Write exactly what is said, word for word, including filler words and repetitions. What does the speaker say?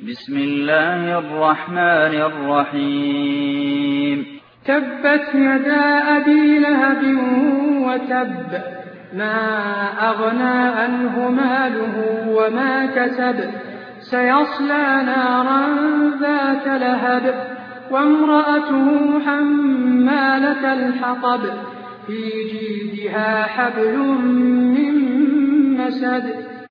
بسم الله الرحمن الرحيم. تبت يدا أبي لهب وتب، ما أغنى عنه ماله وما كسب، سيصلى نارا ذات لهب، وامرأته حمالة الحطب، في جيدها حبل من مسد.